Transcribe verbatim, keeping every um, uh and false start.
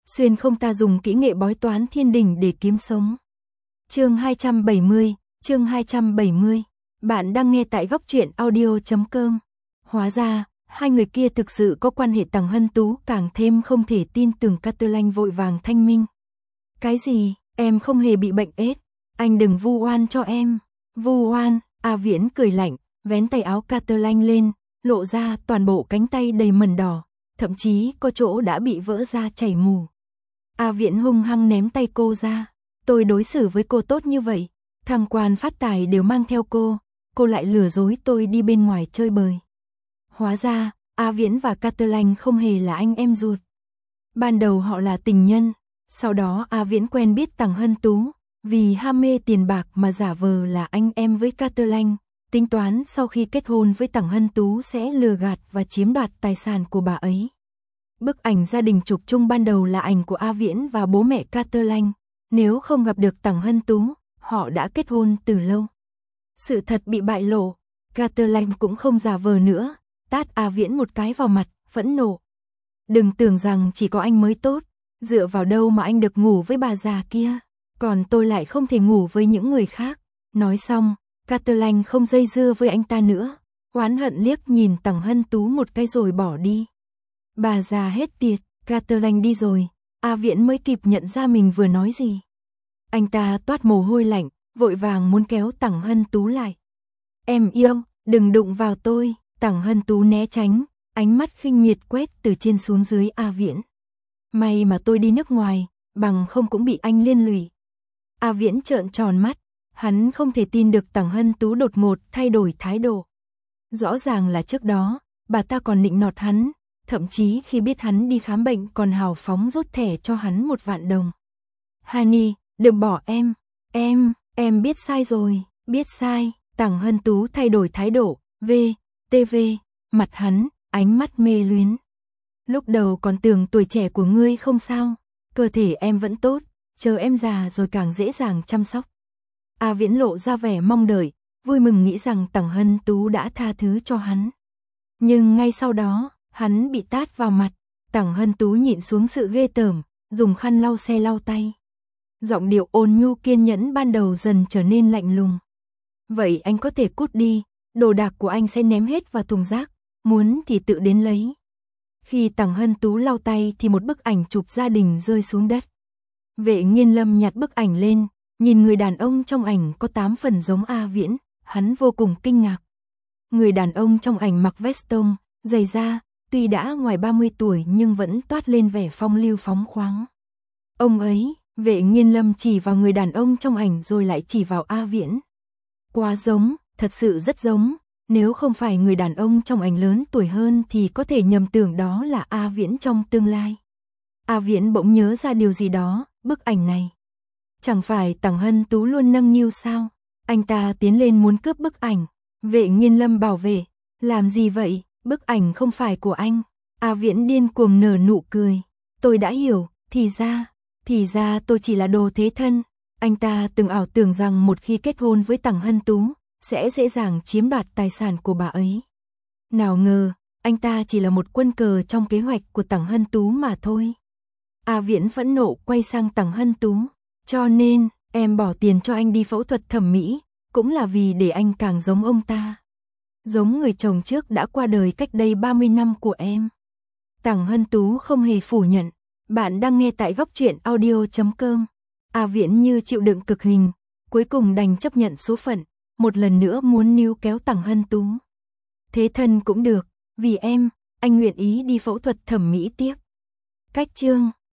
xuyên không ta dùng kỹ nghệ bói toán thiên đình để kiếm sống. Chương hai trăm bảy mươi, chương hai trăm bảy mươi. Bạn đang nghe tại góc truyện audio chấm com. Hóa ra, hai người kia thực sự có quan hệ. Tằng Hân Tú càng thêm không thể tin tưởng. Carter Lanh vội vàng thanh minh. Cái gì, em không hề bị bệnh ết, anh đừng vu oan cho em. Vu oan? A Viễn cười lạnh, vén tay áo Carter Lanh lên, lộ ra toàn bộ cánh tay đầy mẩn đỏ, thậm chí có chỗ đã bị vỡ ra chảy mù. A Viễn hung hăng ném tay cô ra. Tôi đối xử với cô tốt như vậy, thăng quan phát tài đều mang theo cô, cô lại lừa dối tôi đi bên ngoài chơi bời. Hóa ra, A Viễn và Carter Lanh không hề là anh em ruột. Ban đầu họ là tình nhân, sau đó A Viễn quen biết Tằng Hân Tú, vì ham mê tiền bạc mà giả vờ là anh em với Carter Lanh, tính toán sau khi kết hôn với Tằng Hân Tú sẽ lừa gạt và chiếm đoạt tài sản của bà ấy. Bức ảnh gia đình chụp chung ban đầu là ảnh của A Viễn và bố mẹ Carter Lanh, nếu không gặp được Tằng Hân Tú, họ đã kết hôn từ lâu. Sự thật bị bại lộ, Carter Lanh cũng không giả vờ nữa, tát A Viễn một cái vào mặt, phẫn nộ. Đừng tưởng rằng chỉ có anh mới tốt, dựa vào đâu mà anh được ngủ với bà già kia, còn tôi lại không thể ngủ với những người khác. Nói xong, Carter Lanh không dây dưa với anh ta nữa, oán hận liếc nhìn Tằng Hân Tú một cái rồi bỏ đi. Bà già hết tiệt, Carter Lanh đi rồi, A Viễn mới kịp nhận ra mình vừa nói gì. Anh ta toát mồ hôi lạnh, vội vàng muốn kéo Tằng Hân Tú lại. Em yêu, đừng đụng vào tôi. Tằng Hân Tú né tránh, ánh mắt khinh miệt quét từ trên xuống dưới A Viễn. May mà tôi đi nước ngoài, bằng không cũng bị anh liên lụy. A Viễn trợn tròn mắt, hắn không thể tin được Tằng Hân Tú đột ngột thay đổi thái độ. Rõ ràng là trước đó, bà ta còn nịnh nọt hắn, thậm chí khi biết hắn đi khám bệnh còn hào phóng rút thẻ cho hắn một vạn đồng. Hani, đừng bỏ em, em, em biết sai rồi, biết sai. Tằng Hân Tú thay đổi thái độ, v, tv, mặt hắn, ánh mắt mê luyến. Lúc đầu còn tưởng tuổi trẻ của ngươi không sao, cơ thể em vẫn tốt, chờ em già rồi càng dễ dàng chăm sóc. A Viễn lộ ra vẻ mong đợi, vui mừng nghĩ rằng Tằng Hân Tú đã tha thứ cho hắn. Nhưng ngay sau đó, hắn bị tát vào mặt. Tằng Hân Tú nhịn xuống sự ghê tởm, dùng khăn lau xe lau tay. Giọng điệu ôn nhu kiên nhẫn ban đầu dần trở nên lạnh lùng. Vậy anh có thể cút đi, đồ đạc của anh sẽ ném hết vào thùng rác, muốn thì tự đến lấy. Khi Tằng Hân Tú lau tay thì một bức ảnh chụp gia đình rơi xuống đất. Vệ Nghiên Lâm nhặt bức ảnh lên, nhìn người đàn ông trong ảnh có tám phần giống A Viễn, hắn vô cùng kinh ngạc. Người đàn ông trong ảnh mặc vest tông, giày da, tuy đã ngoài ba mươi tuổi nhưng vẫn toát lên vẻ phong lưu phóng khoáng. Ông ấy, Vệ Nghiên Lâm chỉ vào người đàn ông trong ảnh rồi lại chỉ vào A Viễn. Quá giống, thật sự rất giống, nếu không phải người đàn ông trong ảnh lớn tuổi hơn thì có thể nhầm tưởng đó là A Viễn trong tương lai. A Viễn bỗng nhớ ra điều gì đó, bức ảnh này. Chẳng phải Tằng Hân Tú luôn nâng niu sao? Anh ta tiến lên muốn cướp bức ảnh. Vệ Nghiên Lâm bảo vệ, làm gì vậy, bức ảnh không phải của anh. A Viễn điên cuồng nở nụ cười. Tôi đã hiểu, thì ra, thì ra tôi chỉ là đồ thế thân. Anh ta từng ảo tưởng rằng một khi kết hôn với Tằng Hân Tú, sẽ dễ dàng chiếm đoạt tài sản của bà ấy. Nào ngờ, anh ta chỉ là một quân cờ trong kế hoạch của Tằng Hân Tú mà thôi. A Viễn phẫn nộ quay sang Tằng Hân Tú. Cho nên, em bỏ tiền cho anh đi phẫu thuật thẩm mỹ, cũng là vì để anh càng giống ông ta. Giống người chồng trước đã qua đời cách đây ba mươi năm của em. Tằng Hân Tú không hề phủ nhận. Bạn đang nghe tại góc truyện audio chấm com. A Viễn như chịu đựng cực hình, cuối cùng đành chấp nhận số phận, một lần nữa muốn níu kéo Tằng Hân Tú. Thế thân cũng được, vì em, anh nguyện ý đi phẫu thuật thẩm mỹ tiếp. Cách chương